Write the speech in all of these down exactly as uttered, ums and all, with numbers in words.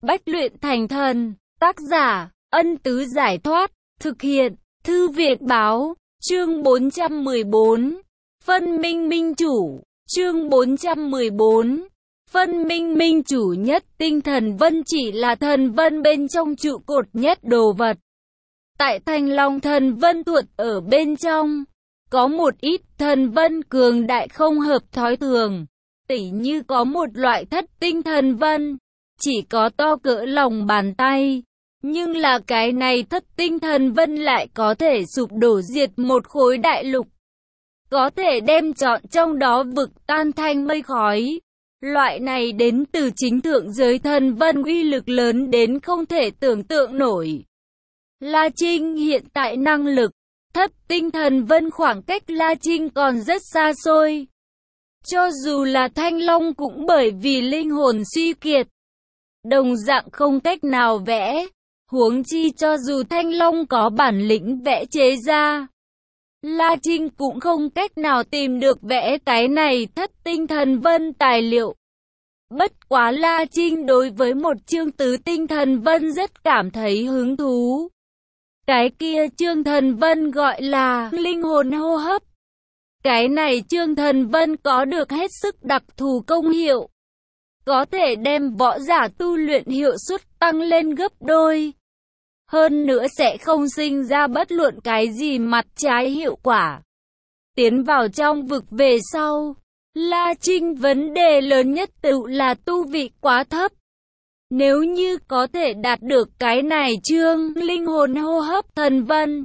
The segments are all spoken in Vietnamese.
bách luyện thành thần. Tác giả, Ân Tứ Giải Thoát. Thực hiện, Thư Viện Báo. Chương bốn trăm mười bốn. Phân minh minh chủ. Chương bốn trăm mười bốn. Phân minh minh chủ. Nhất tinh thần vân chỉ là thần vân bên trong trụ cột nhất đồ vật. Tại Thanh Long thần vân thuật ở bên trong, có một ít thần vân cường đại không hợp thói thường. Tỉ như có một loại thất tinh thần vân, chỉ có to cỡ lòng bàn tay. Nhưng là cái này thất tinh thần vân lại có thể sụp đổ diệt một khối đại lục. Có thể đem trọn trong đó vực tan thành mây khói. Loại này đến từ chính thượng giới thần vân uy lực lớn đến không thể tưởng tượng nổi. La Trinh hiện tại năng lực, thất tinh thần vân khoảng cách La Trinh còn rất xa xôi. Cho dù là Thanh Long cũng bởi vì linh hồn suy kiệt, đồng dạng không cách nào vẽ. Huống chi cho dù Thanh Long có bản lĩnh vẽ chế ra, La Trinh cũng không cách nào tìm được vẽ cái này thất tinh thần vân tài liệu. Bất quá La Trinh đối với một chương tứ tinh thần vân rất cảm thấy hứng thú. Cái kia chương thần vân gọi là linh hồn hô hấp. Cái này chương thần vân có được hết sức đặc thù công hiệu, có thể đem võ giả tu luyện hiệu suất tăng lên gấp đôi. Hơn nữa sẽ không sinh ra bất luận cái gì mặt trái hiệu quả. Tiến vào trong vực về sau, La Trinh vấn đề lớn nhất tự là tu vị quá thấp. Nếu như có thể đạt được cái này chương linh hồn hô hấp thần vân,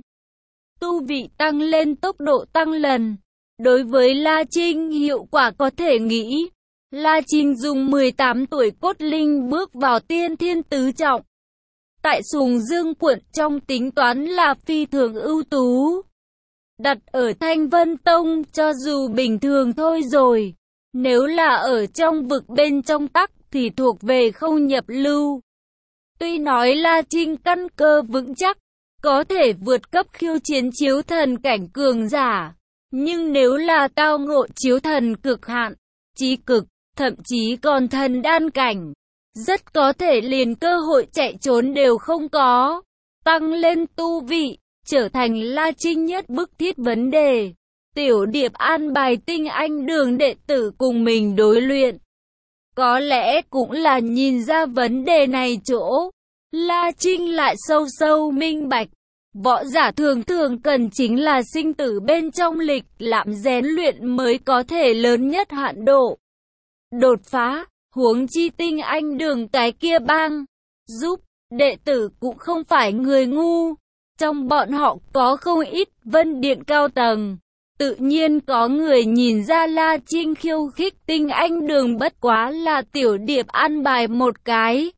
tu vị tăng lên tốc độ tăng lần. Đối với La Trinh hiệu quả có thể nghĩ. La Trinh dùng mười tám tuổi cốt linh bước vào tiên thiên tứ trọng. Tại Sùng Dương quận trong tính toán là phi thường ưu tú. Đặt ở Thanh Vân Tông cho dù bình thường thôi rồi. Nếu là ở trong vực bên trong tắc thì thuộc về không nhập lưu. Tuy nói La Trinh căn cơ vững chắc, có thể vượt cấp khiêu chiến chiếu thần cảnh cường giả. Nhưng nếu là tao ngộ chiếu thần cực hạn, chí cực, thậm chí còn thần đan cảnh, rất có thể liền cơ hội chạy trốn đều không có. Tăng lên tu vị, trở thành La Trinh nhất bức thiết vấn đề. Tiểu Điệp an bài tinh anh đường đệ tử cùng mình đối luyện. Có lẽ cũng là nhìn ra vấn đề này chỗ. La Trinh lại sâu sâu minh bạch. Võ giả thường thường cần chính là sinh tử bên trong lịch lãm rèn luyện mới có thể lớn nhất hạn độ đột phá. Huống chi tinh anh đường cái kia bang giúp đệ tử cũng không phải người ngu. Trong bọn họ có không ít vân điện cao tầng. Tự nhiên có người nhìn ra La Trinh khiêu khích tinh anh đường bất quá là Tiểu Điệp an bài một cái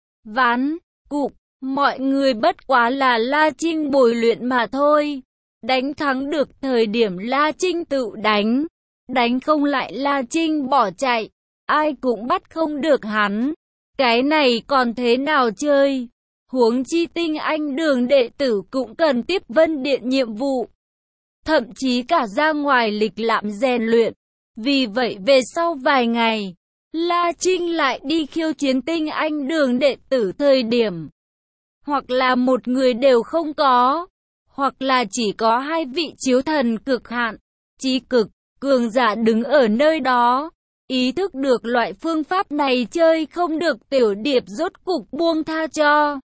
ván cục. Mọi người bất quá là La Trinh bồi luyện mà thôi. Đánh thắng được thời điểm La Trinh tự đánh. Đánh không lại La Trinh bỏ chạy. Ai cũng bắt không được hắn. Cái này còn thế nào chơi? Huống chi tinh anh đường đệ tử cũng cần tiếp vân điện nhiệm vụ. Thậm chí cả ra ngoài lịch lãm rèn luyện. Vì vậy về sau vài ngày, La Trinh lại đi khiêu chiến tinh anh đường đệ tử thời điểm. Hoặc là một người đều không có, hoặc là chỉ có hai vị chiếu thần cực hạn, chí cực, cường giả đứng ở nơi đó. Ý thức được loại phương pháp này chơi không được, Tiểu Điệp rốt cục buông tha cho.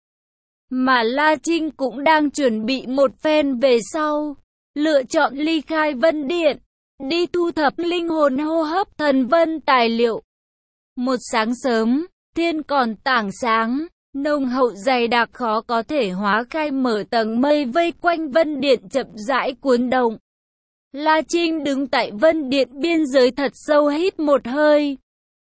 Mà La Trinh cũng đang chuẩn bị một phen về sau, lựa chọn ly khai vân điện, đi thu thập linh hồn hô hấp thần vân tài liệu. Một sáng sớm, thiên còn tảng sáng. Nồng hậu dày đặc khó có thể hóa khai mở tầng mây vây quanh vân điện chậm rãi cuốn động. La Trinh đứng tại vân điện biên giới thật sâu hít một hơi.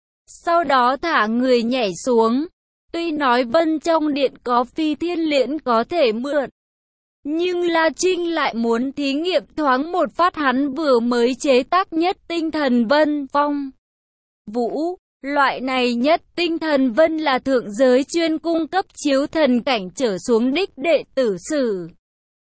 Sau đó thả người nhảy xuống. Tuy nói vân trong điện có phi thiên liễn có thể mượn, nhưng La Trinh lại muốn thí nghiệm thoáng một phát hắn vừa mới chế tác nhất tinh thần vân phong vũ. Loại này nhất tinh thần vân là thượng giới chuyên cung cấp chiếu thần cảnh trở xuống đích đệ tử sử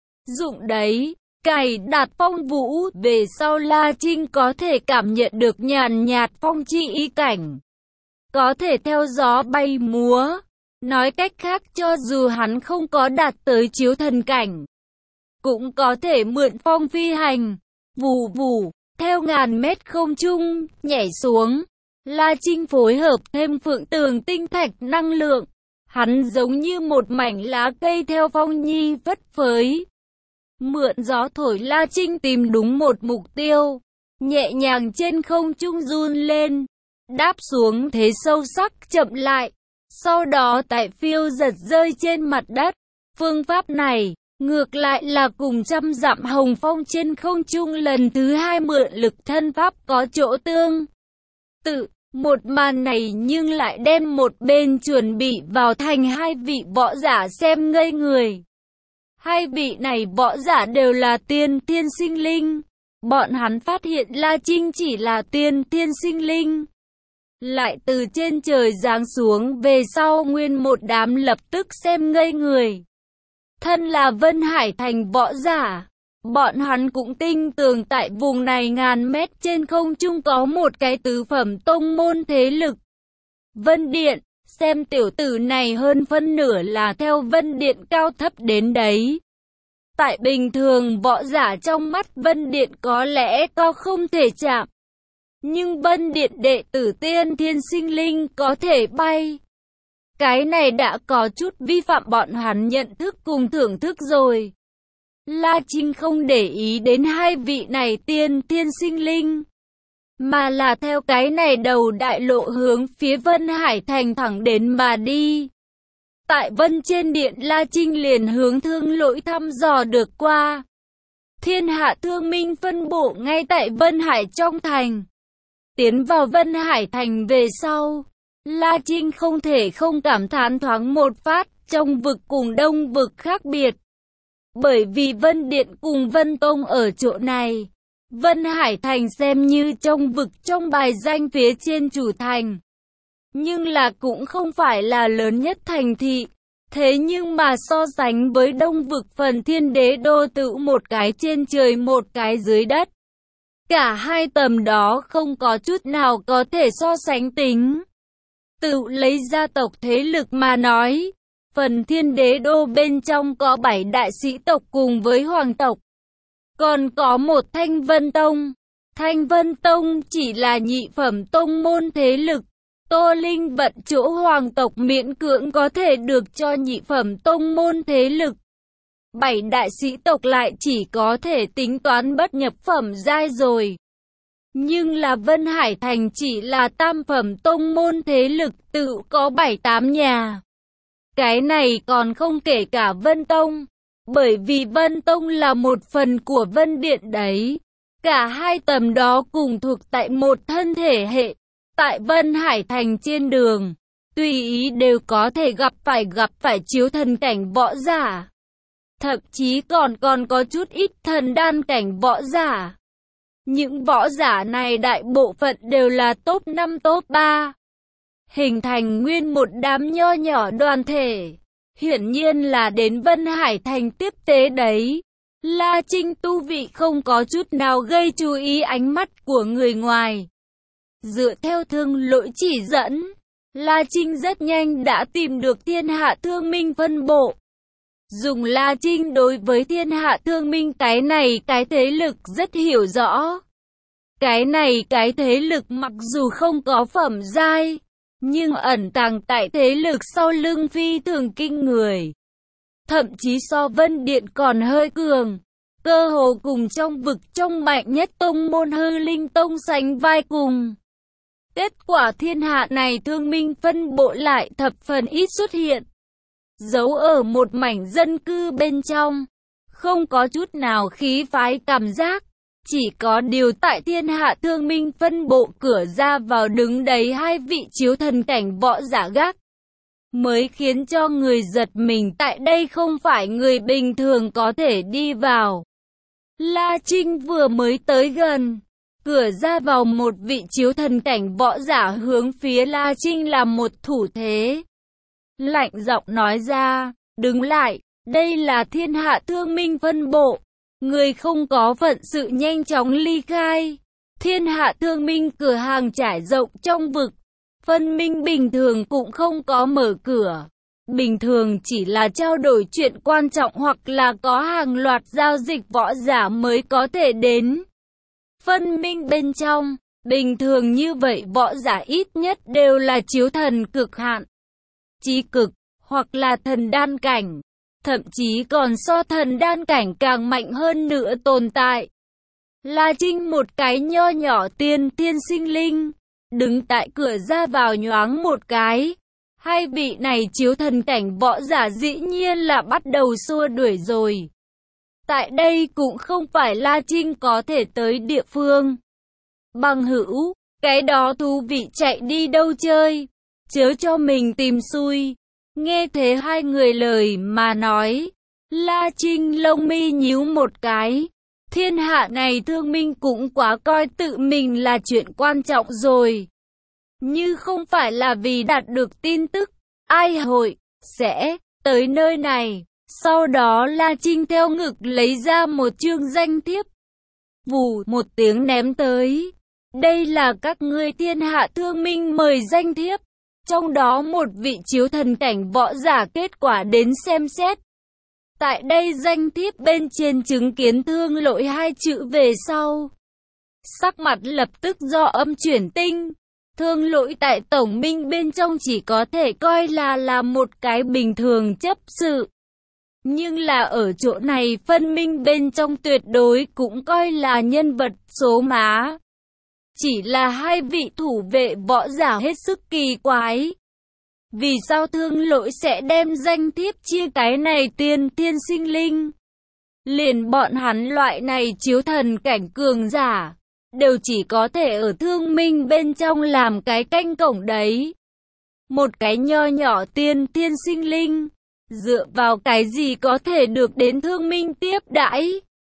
dụng đấy. Cài đặt phong vũ về sau La Trinh có thể cảm nhận được nhàn nhạt phong chi ý cảnh. Có thể theo gió bay múa. Nói cách khác, cho dù hắn không có đạt tới chiếu thần cảnh, cũng có thể mượn phong phi hành, vù vù, theo ngàn mét không trung, nhảy xuống. La Trinh phối hợp thêm phượng tường tinh thạch năng lượng. Hắn giống như một mảnh lá cây theo phong nhi phất phới. Mượn gió thổi, La Trinh tìm đúng một mục tiêu. Nhẹ nhàng trên không trung run lên. Đáp xuống thế sâu sắc chậm lại. Sau đó tại phiêu giật rơi trên mặt đất. Phương pháp này, ngược lại là cùng trăm dặm hồng phong trên không trung lần thứ hai mượn lực thân pháp có chỗ tương tự. Một màn này nhưng lại đem một bên chuẩn bị vào thành hai vị võ giả xem ngây người. Hai vị này võ giả đều là tiên thiên sinh linh. Bọn hắn phát hiện La Trinh chỉ là tiên thiên sinh linh, lại từ trên trời giáng xuống về sau, nguyên một đám lập tức xem ngây người. Thân là Vân Hải Thành võ giả, bọn hắn cũng tin tưởng tại vùng này ngàn mét trên không trung có một cái tứ phẩm tông môn thế lực. Vân Điện, xem tiểu tử này hơn phân nửa là theo Vân Điện cao thấp đến đấy. Tại bình thường võ giả trong mắt Vân Điện có lẽ cao không thể chạm. Nhưng Vân Điện đệ tử tiên thiên sinh linh có thể bay. Cái này đã có chút vi phạm bọn hắn nhận thức cùng thưởng thức rồi. La Trinh không để ý đến hai vị này tiên thiên sinh linh, mà là theo cái này đầu đại lộ hướng phía Vân Hải Thành thẳng đến mà đi. Tại Vân trên điện, La Trinh liền hướng Thương Lỗi thăm dò được qua. Thiên Hạ Thương Minh phân bộ ngay tại Vân Hải trong thành. Tiến vào Vân Hải Thành về sau, La Trinh không thể không cảm thán thoáng một phát, trong vực cùng đông vực khác biệt. Bởi vì Vân Điện cùng Vân Tông ở chỗ này, Vân Hải Thành xem như trong vực trong bài danh phía trên chủ thành. Nhưng là cũng không phải là lớn nhất thành thị. Thế nhưng mà so sánh với đông vực phần Thiên Đế Đô tự một cái trên trời một cái dưới đất, cả hai tầm đó không có chút nào có thể so sánh tính. Tự lấy gia tộc thế lực mà nói, phần Thiên Đế Đô bên trong có bảy đại sĩ tộc cùng với hoàng tộc. Còn có một Thanh Vân Tông. Thanh Vân Tông chỉ là nhị phẩm tông môn thế lực. Tô Linh vận chỗ hoàng tộc miễn cưỡng có thể được cho nhị phẩm tông môn thế lực. Bảy đại sĩ tộc lại chỉ có thể tính toán bất nhập phẩm giai rồi. Nhưng là Vân Hải Thành chỉ là tam phẩm tông môn thế lực, tự có bảy tám nhà. Cái này còn không kể cả Vân Tông, bởi vì Vân Tông là một phần của Vân Điện đấy. Cả hai tầm đó cùng thuộc tại một thân thể hệ. Tại Vân Hải Thành trên đường, tùy ý đều có thể gặp phải gặp phải chiếu thần cảnh võ giả. Thậm chí còn còn có chút ít thần đan cảnh võ giả. Những võ giả này đại bộ phận đều là top năm top ba. Hình thành nguyên một đám nho nhỏ đoàn thể. Hiển nhiên là đến Vân Hải Thành tiếp tế đấy. La Trinh tu vị không có chút nào gây chú ý ánh mắt của người ngoài. Dựa theo Thương Lỗi chỉ dẫn, La Trinh rất nhanh đã tìm được Thiên Hạ Thương Minh phân bộ. Dùng La Trinh đối với Thiên Hạ Thương Minh cái này cái thế lực rất hiểu rõ. Cái này cái thế lực mặc dù không có phẩm giai, nhưng ẩn tàng tại thế lực sau lưng phi thường kinh người. Thậm chí so Vân Điện còn hơi cường. Cơ hồ cùng trong vực trong mạnh nhất tông môn Hư Linh Tông sánh vai cùng. Kết quả Thiên Hạ này Thương Minh phân bộ lại thập phần ít xuất hiện. Giấu ở một mảnh dân cư bên trong. Không có chút nào khí phái cảm giác. Chỉ có điều tại Thiên Hạ Thương Minh phân bộ cửa ra vào đứng đấy hai vị chiếu thần cảnh võ giả gác. Mới khiến cho người giật mình, tại đây không phải người bình thường có thể đi vào. La Trinh vừa mới tới gần, cửa ra vào một vị chiếu thần cảnh võ giả hướng phía La Trinh làm một thủ thế. Lạnh giọng nói ra, đứng lại, đây là Thiên Hạ Thương Minh phân bộ. Người không có phận sự nhanh chóng ly khai. Thiên Hạ Thương Minh cửa hàng trải rộng trong vực. Phân minh bình thường cũng không có mở cửa. bình thường chỉ là trao đổi chuyện quan trọng hoặc là có hàng loạt giao dịch võ giả mới có thể đến. Phân minh bên trong, bình thường như vậy võ giả ít nhất đều là chiếu thần cực hạn, chí cực, hoặc là thần đan cảnh, thậm chí còn so thần đan cảnh càng mạnh hơn nữa tồn tại. La Trinh một cái nho nhỏ tiên thiên sinh linh, đứng tại cửa ra vào nhoáng một cái. Hai vị này chiếu thần cảnh võ giả dĩ nhiên là bắt đầu xua đuổi rồi. Tại đây cũng không phải La Trinh có thể tới địa phương. Bằng hữu, cái đó thú vị, chạy đi đâu chơi, chớ cho mình tìm xui. Nghe thế hai người lời mà nói, La Trinh lông mi nhíu một cái. Thiên hạ này thương minh cũng quá coi tự mình là chuyện quan trọng rồi. Như không phải là vì đạt được tin tức, ai hội, sẽ, tới nơi này. Sau đó La Trinh theo ngực lấy ra một chương danh thiếp. Vù một tiếng ném tới. Đây là các ngươi thiên hạ thương minh mời danh thiếp. Trong đó một vị chiếu thần cảnh võ giả kết quả đến xem xét. Tại đây danh thiếp bên trên chứng kiến thương lỗi hai chữ về sau. Sắc mặt lập tức do âm chuyển tinh. Thương lỗi tại tổng minh bên trong chỉ có thể coi là là một cái bình thường chấp sự. Nhưng là ở chỗ này phân minh bên trong tuyệt đối cũng coi là nhân vật số má. Chỉ là hai vị thủ vệ võ giả hết sức kỳ quái. Vì sao thương lỗi sẽ đem danh thiếp chia cái này tiên thiên sinh linh? Liền bọn hắn loại này chiếu thần cảnh cường giả, đều chỉ có thể ở thương minh bên trong làm cái canh cổng đấy. Một cái nho nhỏ tiên thiên sinh linh, dựa vào cái gì có thể được đến thương minh tiếp đãi?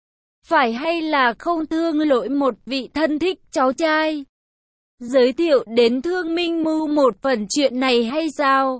Phải hay là không thương lỗi một vị thân thích cháu trai? Giới thiệu đến thương minh mưu một phần chuyện này hay sao?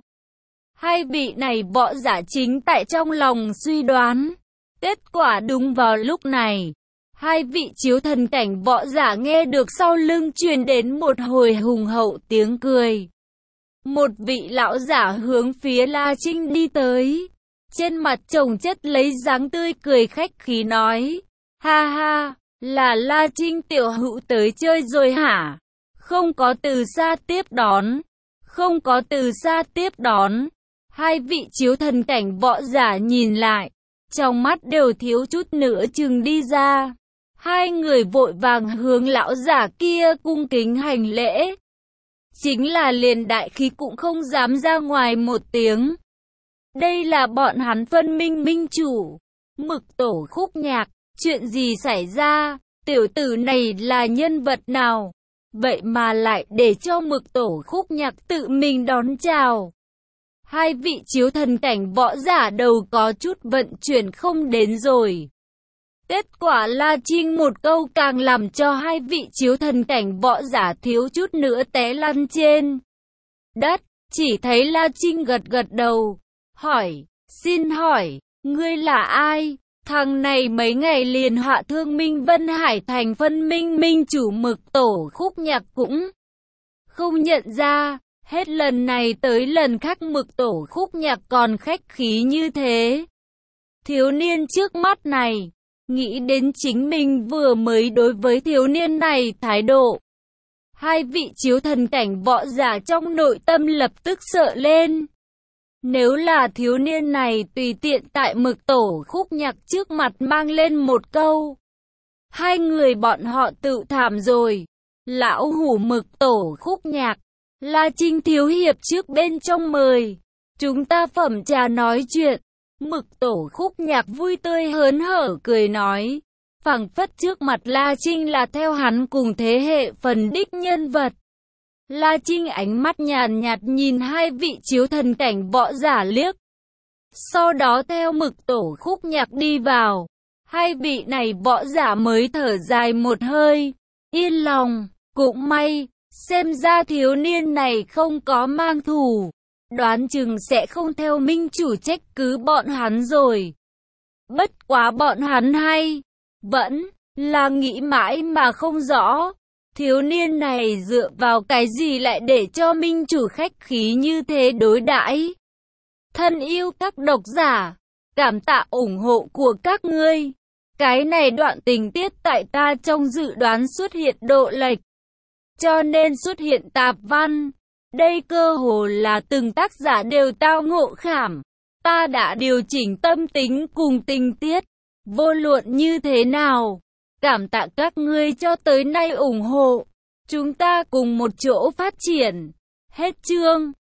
Hai vị này võ giả chính tại trong lòng suy đoán. Kết quả đúng vào lúc này, hai vị chiếu thần cảnh võ giả nghe được sau lưng truyền đến một hồi hùng hậu tiếng cười. Một vị lão giả hướng phía La Trinh đi tới. Trên mặt chồng chất lấy dáng tươi cười khách khí nói. Ha ha, là La Trinh tiểu hữu tới chơi rồi hả? Không có từ xa tiếp đón. Không có từ xa tiếp đón. Hai vị chiếu thần cảnh võ giả nhìn lại. Trong mắt đều thiếu chút nữa chừng đi ra. Hai người vội vàng hướng lão giả kia cung kính hành lễ. Chính là liền đại khí cũng không dám ra ngoài một tiếng. Đây là bọn hắn phân minh minh chủ. Mực tổ khúc nhạc, chuyện gì xảy ra? Tiểu tử này là nhân vật nào? Vậy mà lại để cho mực tổ khúc nhạc tự mình đón chào. Hai vị chiếu thần cảnh võ giả đầu có chút vận chuyển không đến rồi. Kết quả La Trinh một câu càng làm cho hai vị chiếu thần cảnh võ giả thiếu chút nữa té lăn trên đất. Chỉ thấy La Trinh gật gật đầu, hỏi, xin hỏi, ngươi là ai? Thằng này mấy ngày liền họa thương Minh Vân Hải thành phân minh minh chủ mực tổ khúc nhạc cũng không nhận ra. Hết lần này tới lần khác mực tổ khúc nhạc còn khách khí như thế. Thiếu niên trước mắt này, nghĩ đến chính mình vừa mới đối với thiếu niên này thái độ. Hai vị chiếu thần cảnh võ giả trong nội tâm lập tức sợ lên. Nếu là thiếu niên này tùy tiện tại mực tổ khúc nhạc trước mặt mang lên một câu, hai người bọn họ tự thảm rồi. Lão hủ mực tổ khúc nhạc, La Trinh thiếu hiệp trước bên trong mời, chúng ta phẩm trà nói chuyện. Mực tổ khúc nhạc vui tươi hớn hở cười nói, phảng phất trước mặt La Trinh là theo hắn cùng thế hệ phần đích nhân vật. La Trinh ánh mắt nhàn nhạt nhìn hai vị chiếu thần cảnh võ giả liếc. Sau đó theo mực tổ khúc nhạc đi vào, hai vị này võ giả mới thở dài một hơi, yên lòng, cũng may, xem ra thiếu niên này không có mang thù. Đoán chừng sẽ không theo minh chủ trách cứ bọn hắn rồi. Bất quá bọn hắn hay, vẫn là nghĩ mãi mà không rõ. Thiếu niên này dựa vào cái gì lại để cho minh chủ khách khí như thế đối đãi? Thân yêu các độc giả, cảm tạ ủng hộ của các ngươi. Cái này đoạn tình tiết tại ta trong dự đoán xuất hiện độ lệch, cho nên xuất hiện tạp văn. Đây cơ hồ là từng tác giả đều tao ngộ khảm. Ta đã điều chỉnh tâm tính cùng tình tiết. Vô luận như thế nào, cảm tạ các ngươi cho tới nay ủng hộ. Chúng ta cùng một chỗ phát triển. Hết chương.